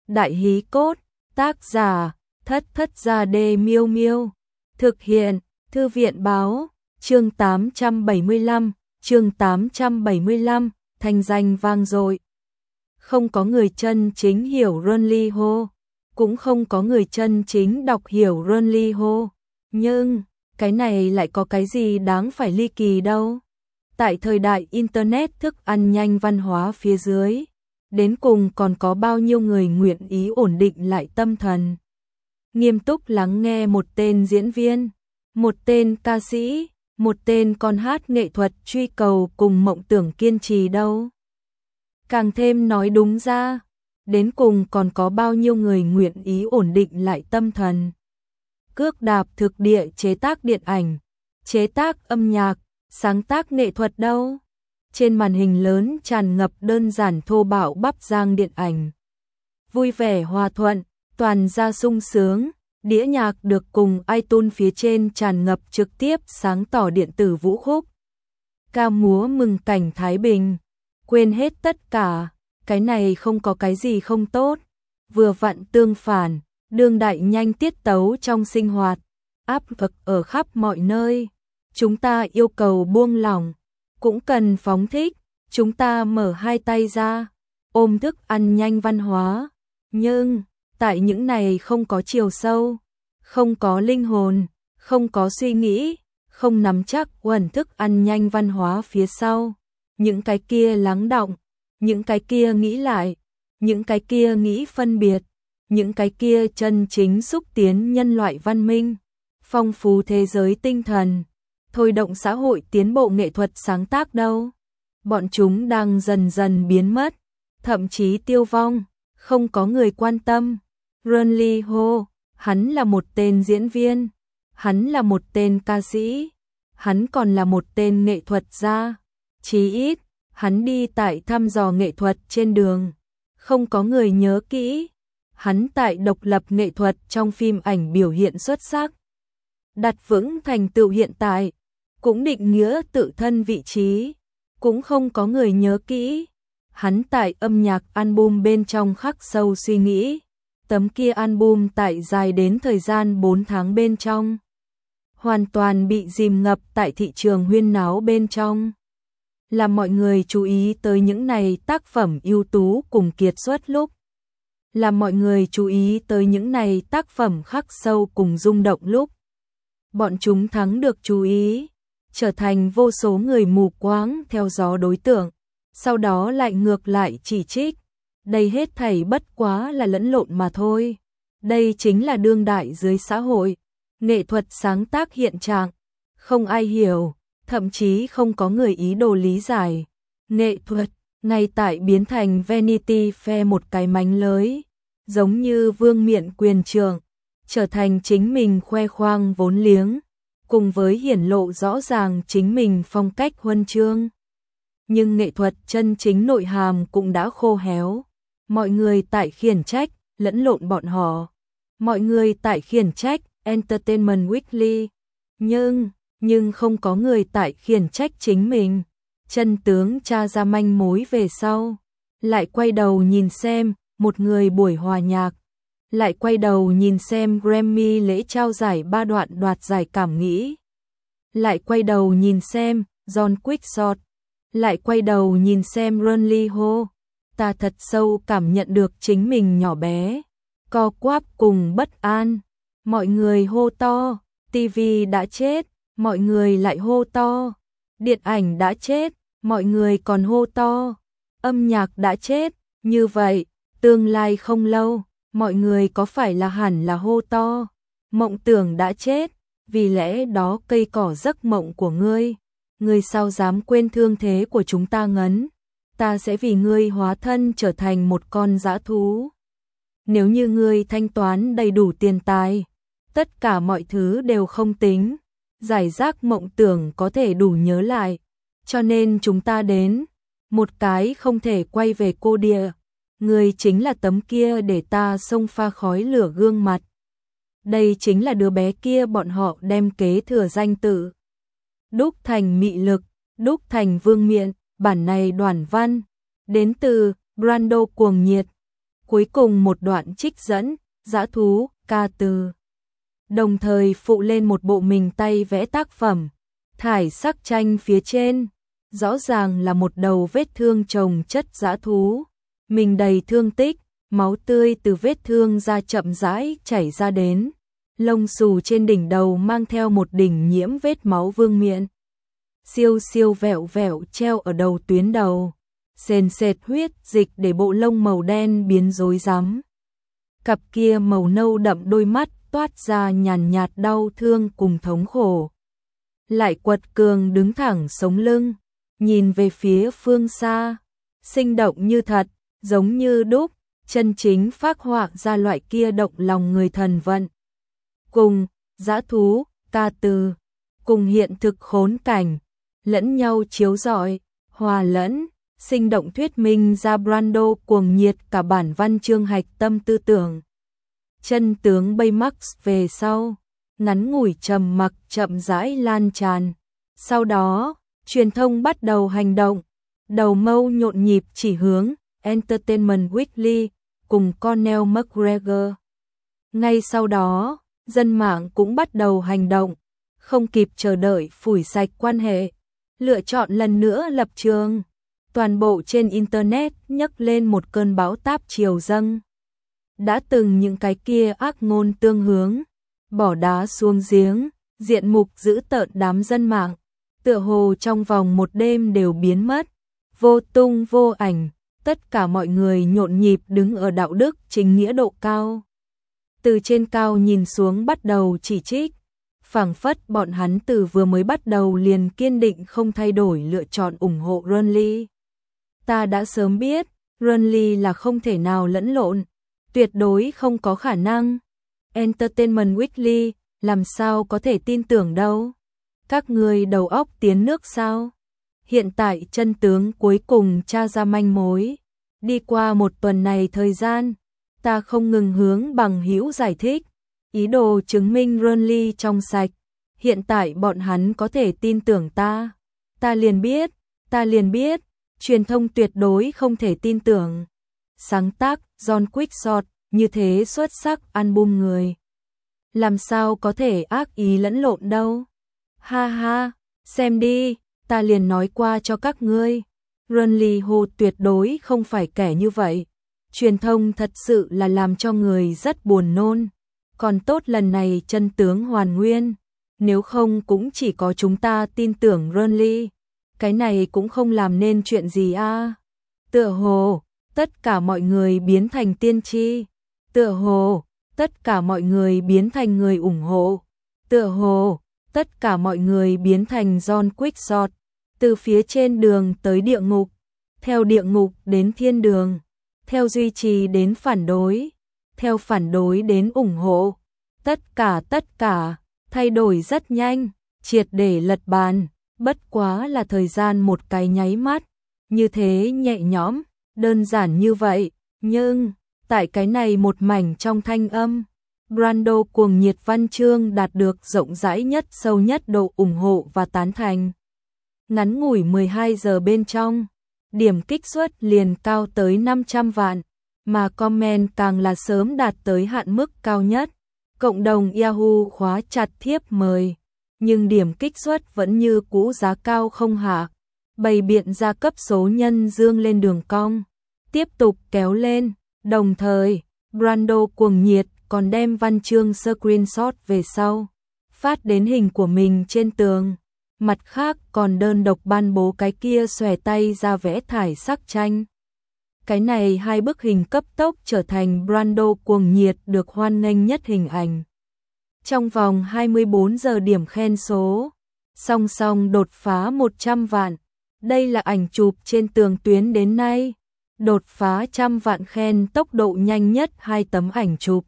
Đại hí cốt, tác giả, Thất Thất Gia Đê Miêu Miêu. Thực hiện, Thư viện báo, chương 875, chương 875, thanh danh vang dội. Không có người chân chính hiểu Runli Ho, cũng không có người chân chính đọc hiểu Runli Ho. Nhưng, cái này lại có cái gì đáng phải ly kỳ đâu. Tại thời đại Internet thức ăn nhanh văn hóa phía dưới, đến cùng còn có bao nhiêu người nguyện ý ổn định lại tâm thần. Nghiêm túc lắng nghe một tên diễn viên, một tên ca sĩ, một tên con hát nghệ thuật truy cầu cùng mộng tưởng kiên trì đâu. Càng thêm nói đúng ra, đến cùng còn có bao nhiêu người nguyện ý ổn định lại tâm thần. Cước đạp thực địa chế tác điện ảnh, chế tác âm nhạc, sáng tác nghệ thuật đâu. Trên màn hình lớn tràn ngập đơn giản thô bạo bắp rang điện ảnh. Vui vẻ hòa thuận, toàn ra sung sướng, đĩa nhạc được cùng iTunes phía trên tràn ngập trực tiếp sáng tỏ điện tử vũ khúc. Ca múa mừng cảnh Thái Bình, quên hết tất cả, cái này không có cái gì không tốt. Vừa vặn tương phản, đương đại nhanh tiết tấu trong sinh hoạt, áp lực ở khắp mọi nơi. Chúng ta yêu cầu buông lỏng, cũng cần phóng thích, chúng ta mở hai tay ra, ôm thức ăn nhanh văn hóa. Nhưng, tại những này không có chiều sâu, không có linh hồn, không có suy nghĩ, không nắm chắc quần thức ăn nhanh văn hóa phía sau. Những cái kia lắng đọng, những cái kia nghĩ lại, những cái kia nghĩ phân biệt, những cái kia chân chính xúc tiến nhân loại văn minh, phong phú thế giới tinh thần, thôi động xã hội tiến bộ nghệ thuật sáng tác đâu. Bọn chúng đang dần dần biến mất, thậm chí tiêu vong, không có người quan tâm. Runli Ho, hắn là một tên diễn viên, hắn là một tên ca sĩ, hắn còn là một tên nghệ thuật gia. Chí ít, hắn đi tại thăm dò nghệ thuật trên đường, không có người nhớ kỹ. Hắn tại độc lập nghệ thuật trong phim ảnh biểu hiện xuất sắc, đặt vững thành tựu hiện tại, cũng định nghĩa tự thân vị trí, cũng không có người nhớ kỹ. Hắn tại âm nhạc album bên trong khắc sâu suy nghĩ, tấm kia album tại dài đến thời gian 4 tháng bên trong, hoàn toàn bị dìm ngập tại thị trường huyên náo bên trong. Làm mọi người chú ý tới những này tác phẩm ưu tú cùng kiệt xuất lúc, làm mọi người chú ý tới những này tác phẩm khắc sâu cùng rung động lúc, bọn chúng thắng được chú ý, trở thành vô số người mù quáng theo gió đối tượng, sau đó lại ngược lại chỉ trích. Đây hết thảy bất quá là lẫn lộn mà thôi. Đây chính là đương đại dưới xã hội, nghệ thuật sáng tác hiện trạng, không ai hiểu, thậm chí không có người ý đồ lý giải. Nghệ thuật, ngay tại biến thành Vanity Fair một cái mánh lới, giống như vương miện quyền trượng, trở thành chính mình khoe khoang vốn liếng, cùng với hiển lộ rõ ràng chính mình phong cách huân chương. Nhưng nghệ thuật chân chính nội hàm cũng đã khô héo. Mọi người tại khiển trách, lẫn lộn bọn họ. Mọi người tại khiển trách, Entertainment Weekly. Nhưng không có người tại khiển trách chính mình. Chân tướng tra ra manh mối về sau. Lại quay đầu nhìn xem, một người buổi hòa nhạc. Lại quay đầu nhìn xem Grammy lễ trao giải 3 đoạn đoạt giải cảm nghĩ. Lại quay đầu nhìn xem John Quickshot. Lại quay đầu nhìn xem Runli Ho. Ta thật sâu cảm nhận được chính mình nhỏ bé, co quắp cùng bất an. Mọi người hô to, TV đã chết, mọi người lại hô to. Điện ảnh đã chết, mọi người còn hô to. Âm nhạc đã chết, như vậy, tương lai không lâu, mọi người có phải là hẳn là hô to. Mộng tưởng đã chết, vì lẽ đó cây cỏ giấc mộng của ngươi, ngươi sao dám quên thương thế của chúng ta ngấn. Ta sẽ vì ngươi hóa thân trở thành một con dã thú. Nếu như ngươi thanh toán đầy đủ tiền tài, tất cả mọi thứ đều không tính, giải rác mộng tưởng có thể đủ nhớ lại. Cho nên chúng ta đến, một cái không thể quay về cô địa. Ngươi chính là tấm kia để ta xông pha khói lửa gương mặt. Đây chính là đứa bé kia bọn họ đem kế thừa danh tự. Đúc thành mị lực, đúc thành vương miện. Bản này đoạn văn, đến từ Brando Cuồng Nhiệt. Cuối cùng một đoạn trích dẫn, dã thú, ca từ. Đồng thời phụ lên một bộ mình tay vẽ tác phẩm, thải sắc tranh phía trên, rõ ràng là một đầu vết thương chồng chất dã thú. Mình đầy thương tích, máu tươi từ vết thương ra chậm rãi chảy ra đến. Lông xù trên đỉnh đầu mang theo một đỉnh nhiễm vết máu vương miện. Siêu siêu vẹo vẹo treo ở đầu tuyến đầu. Sền sệt huyết dịch để bộ lông màu đen biến rối rắm. Cặp kia màu nâu đậm đôi mắt toát ra nhàn nhạt đau thương cùng thống khổ. Lại quật cường đứng thẳng sống lưng, nhìn về phía phương xa, sinh động như thật, giống như đúc, chân chính phác họa ra loại kia động lòng người thần vận. Cùng, dã thú, ca từ, cùng hiện thực khốn cảnh, lẫn nhau chiếu rọi, hòa lẫn, sinh động thuyết minh ra Brando cuồng nhiệt cả bản văn chương hạch tâm tư tưởng. Chân tướng Baymax về sau, ngắn ngủi trầm mặc chậm rãi lan tràn. Sau đó, truyền thông bắt đầu hành động, đầu mâu nhộn nhịp chỉ hướng Entertainment Weekly cùng Conor McGregor. Ngay sau đó, dân mạng cũng bắt đầu hành động, không kịp chờ đợi phủi sạch quan hệ, lựa chọn lần nữa lập trường. Toàn bộ trên Internet nhấc lên một cơn bão táp triều dâng. Đã từng những cái kia ác ngôn tương hướng, bỏ đá xuống giếng, diện mục dữ tợn đám dân mạng, tựa hồ trong vòng một đêm đều biến mất, vô tung vô ảnh, tất cả mọi người nhộn nhịp đứng ở đạo đức chính nghĩa độ cao. Từ trên cao nhìn xuống bắt đầu chỉ trích, phảng phất bọn hắn từ vừa mới bắt đầu liền kiên định không thay đổi lựa chọn ủng hộ Ronley. Ta đã sớm biết, Ronley là không thể nào lẫn lộn, tuyệt đối không có khả năng. Entertainment Weekly, làm sao có thể tin tưởng đâu? Các người đầu óc tiến nước sao? Hiện tại chân tướng cuối cùng tra ra manh mối. Đi qua một tuần này thời gian, ta không ngừng hướng bằng hữu giải thích, ý đồ chứng minh Ronley trong sạch. Hiện tại bọn hắn có thể tin tưởng ta. Ta liền biết, truyền thông tuyệt đối không thể tin tưởng. Sáng tác John Quickshot như thế xuất sắc album người. Làm sao có thể ác ý lẫn lộn đâu. Ha ha, xem đi, ta liền nói qua cho các ngươi. Ronley Hồ tuyệt đối không phải kẻ như vậy. Truyền thông thật sự là làm cho người rất buồn nôn. Còn tốt lần này chân tướng hoàn nguyên. Nếu không cũng chỉ có chúng ta tin tưởng Ronley. Cái này cũng không làm nên chuyện gì a. Tựa hồ, tất cả mọi người biến thành tiên tri. Tựa hồ, tất cả mọi người biến thành người ủng hộ. Tựa hồ, tất cả mọi người biến thành John Quickshot. Từ phía trên đường tới địa ngục, theo địa ngục đến thiên đường, theo duy trì đến phản đối, theo phản đối đến ủng hộ. Tất cả, thay đổi rất nhanh, triệt để lật bàn, bất quá là thời gian một cái nháy mắt, như thế nhẹ nhõm, đơn giản như vậy, nhưng tại cái này một mảnh trong thanh âm, Brando cuồng nhiệt văn chương đạt được rộng rãi nhất sâu nhất độ ủng hộ và tán thành. Ngắn ngủi 12 giờ bên trong, điểm kích suất liền cao tới 500 vạn, mà comment càng là sớm đạt tới hạn mức cao nhất. Cộng đồng Yahoo khóa chặt thiếp mời, nhưng điểm kích suất vẫn như cũ giá cao không hạ, bày biện ra cấp số nhân dương lên đường cong, tiếp tục kéo lên, đồng thời, Brando cuồng nhiệt còn đem văn chương screenshot về sau, phát đến hình của mình trên tường, mặt khác còn đơn độc ban bố cái kia xòe tay ra vẽ thải sắc tranh. Cái này hai bức hình cấp tốc trở thành Brando cuồng nhiệt được hoan nghênh nhất hình ảnh. Trong vòng 24 giờ điểm khen số, song song đột phá 100 vạn. Đây là ảnh chụp trên tường tuyến đến nay, đột phá 100 vạn khen tốc độ nhanh nhất 2 tấm ảnh chụp.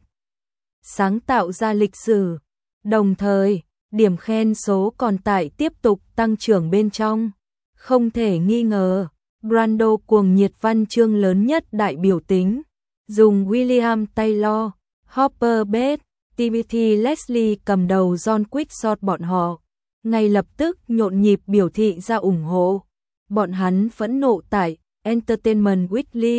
Sáng tạo ra lịch sử, đồng thời, điểm khen số còn tại tiếp tục tăng trưởng bên trong. Không thể nghi ngờ, Brando cuồng nhiệt văn chương lớn nhất đại biểu tính, dùng William Taylor, Hopper Bates, Timothy Leslie cầm đầu John Quickshot bọn họ, ngay lập tức nhộn nhịp biểu thị ra ủng hộ. Bọn hắn phẫn nộ tại Entertainment Weekly,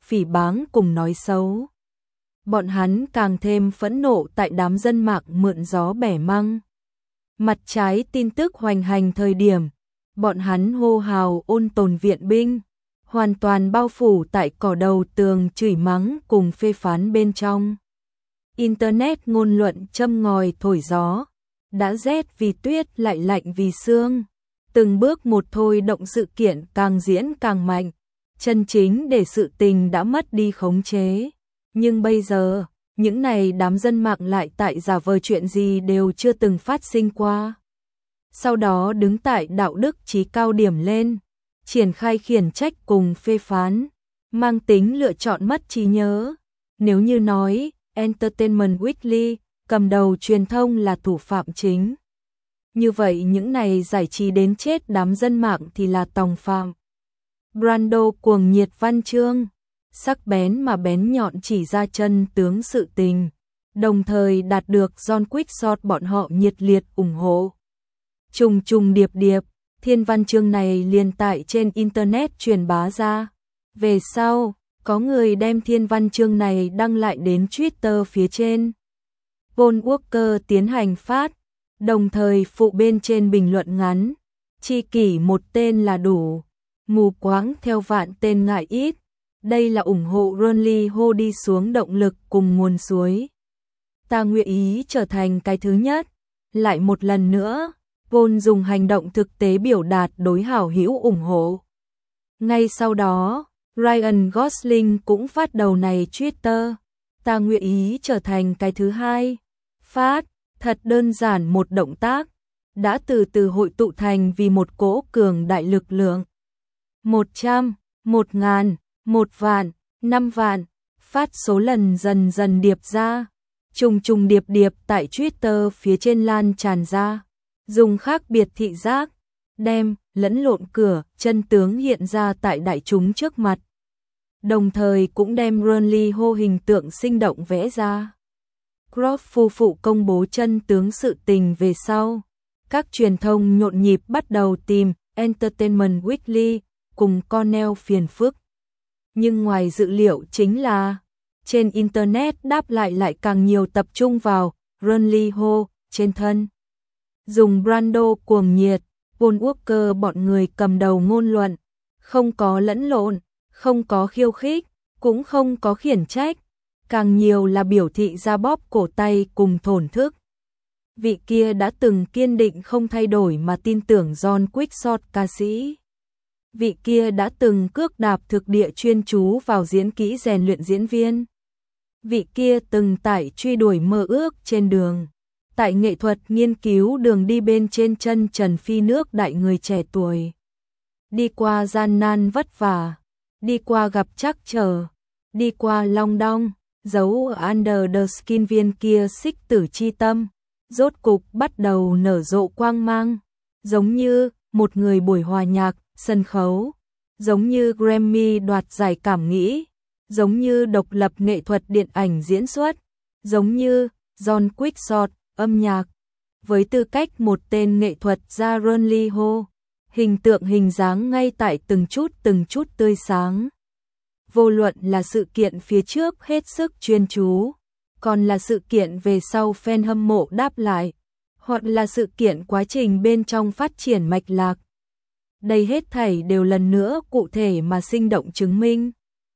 phỉ báng cùng nói xấu. Bọn hắn càng thêm phẫn nộ tại đám dân mạng mượn gió bẻ măng. Mặt trái tin tức hoành hành thời điểm, bọn hắn hô hào ôn tồn viện binh, hoàn toàn bao phủ tại cỏ đầu tường chửi mắng cùng phê phán bên trong. Internet ngôn luận châm ngòi thổi gió, đã rét vì tuyết lại lạnh vì sương. Từng bước một thôi động sự kiện càng diễn càng mạnh, chân chính để sự tình đã mất đi khống chế. Nhưng bây giờ, những này đám dân mạng lại tại giả vờ chuyện gì đều chưa từng phát sinh qua. Sau đó đứng tại đạo đức chí cao điểm lên, triển khai khiển trách cùng phê phán, mang tính lựa chọn mất trí nhớ. Nếu như nói, Entertainment Weekly, cầm đầu truyền thông là thủ phạm chính. Như vậy những này giải trí đến chết đám dân mạng thì là tòng phạm. Brando cuồng nhiệt văn chương, sắc bén mà bén nhọn chỉ ra chân tướng sự tình, đồng thời đạt được John Quixote bọn họ nhiệt liệt ủng hộ. Trùng trùng điệp điệp, thiên văn chương này liền tại trên Internet truyền bá ra. Về sau, có người đem thiên văn chương này đăng lại đến Twitter phía trên. Paul Walker tiến hành phát, đồng thời phụ bên trên bình luận ngắn, chi kỷ một tên là đủ, mù quáng theo vạn tên ngại ít. Đây là ủng hộ Ronly Ho đi xuống động lực cùng nguồn suối. Ta nguyện ý trở thành cái thứ nhất. Lại một lần nữa, Paul dùng hành động thực tế biểu đạt đối hảo hữu ủng hộ. Ngay sau đó, Ryan Gosling cũng phát đầu này Twitter. Ta nguyện ý trở thành cái thứ hai. Phát, thật đơn giản một động tác, đã từ từ hội tụ thành vì một cỗ cường đại lực lượng. 100, 1000, 1 vạn, 5 vạn, phát số lần dần dần điệp ra, trùng trùng điệp điệp tại Twitter phía trên lan tràn ra, dùng khác biệt thị giác, đem lẫn lộn cửa, chân tướng hiện ra tại đại chúng trước mặt. Đồng thời cũng đem Ronly Ho hình tượng sinh động vẽ ra. Croft phu phụ công bố chân tướng sự tình về sau, các truyền thông nhộn nhịp bắt đầu tìm Entertainment Weekly cùng Cornell phiền phức. Nhưng ngoài dự liệu chính là, trên Internet đáp lại càng nhiều tập trung vào Ronly Ho trên thân. Dùng Brando cuồng nhiệt, Paul Walker bọn người cầm đầu ngôn luận, không có lẫn lộn, không có khiêu khích, cũng không có khiển trách, càng nhiều là biểu thị ra bóp cổ tay cùng thổn thức. Vị kia đã từng kiên định không thay đổi mà tin tưởng John Quixote ca sĩ. Vị kia đã từng cước đạp thực địa chuyên chú vào diễn kỹ rèn luyện diễn viên. Vị kia từng tại truy đuổi mơ ước trên đường, tại nghệ thuật nghiên cứu đường đi bên trên chân trần phi nước đại người trẻ tuổi. Đi qua gian nan vất vả, đi qua gặp trắc trở, đi qua long đong, giấu ở under the skin viên kia xích tử chi tâm, rốt cục bắt đầu nở rộ quang mang, giống như một người buổi hòa nhạc, sân khấu, giống như Grammy đoạt giải cảm nghĩ, giống như độc lập nghệ thuật điện ảnh diễn xuất, giống như John Quixote âm nhạc. Với tư cách một tên nghệ thuật gia Ronly Ho, hình tượng hình dáng ngay tại từng chút tươi sáng. Vô luận là sự kiện phía trước hết sức chuyên chú, còn là sự kiện về sau fan hâm mộ đáp lại, hoặc là sự kiện quá trình bên trong phát triển mạch lạc. Đây hết thảy đều lần nữa cụ thể mà sinh động chứng minh.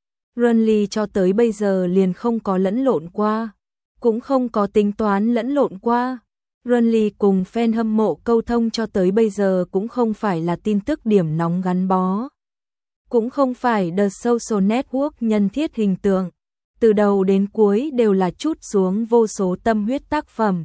Ronly cho tới bây giờ liền không có lẫn lộn qua, cũng không có tính toán lẫn lộn qua. Ronly cùng fan hâm mộ câu thông cho tới bây giờ cũng không phải là tin tức điểm nóng gắn bó, cũng không phải The Social Network nhân thiết hình tượng, từ đầu đến cuối đều là trút xuống vô số tâm huyết tác phẩm.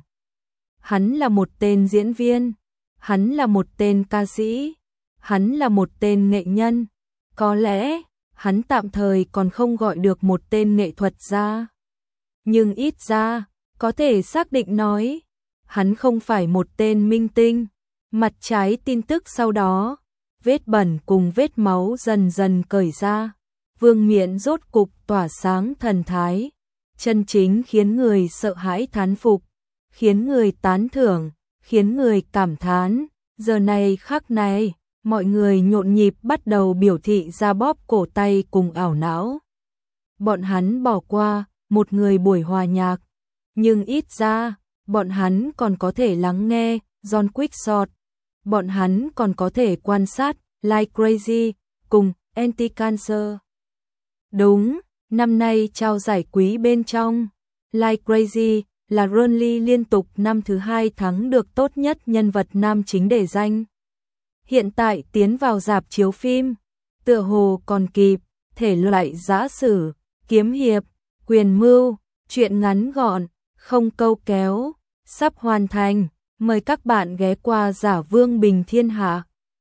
Hắn là một tên diễn viên, hắn là một tên ca sĩ, hắn là một tên nghệ nhân, có lẽ hắn tạm thời còn không gọi được một tên nghệ thuật gia, nhưng ít ra có thể xác định nói, hắn không phải một tên minh tinh. Mặt trái tin tức sau đó, vết bẩn cùng vết máu dần dần cởi ra, vương miện rốt cục tỏa sáng thần thái, chân chính khiến người sợ hãi thán phục, khiến người tán thưởng, khiến người cảm thán. Giờ này khắc này, mọi người nhộn nhịp bắt đầu biểu thị ra bóp cổ tay cùng ảo não. bọn hắn bỏ qua một người buổi hòa nhạc, nhưng ít ra, bọn hắn còn có thể lắng nghe John Quickshot, bọn hắn còn có thể quan sát Like Crazy cùng Anti-Cancer. Đúng, năm nay trao giải quý bên trong, Like Crazy là Ronly liên tục năm thứ 2 thắng được tốt nhất nhân vật nam chính để danh. Hiện tại tiến vào rạp chiếu phim, tựa hồ còn kịp, thể loại giã sử, kiếm hiệp, quyền mưu, truyện ngắn gọn, không câu kéo, sắp hoàn thành, mời các bạn ghé qua Giả Vương Bình Thiên Hạ.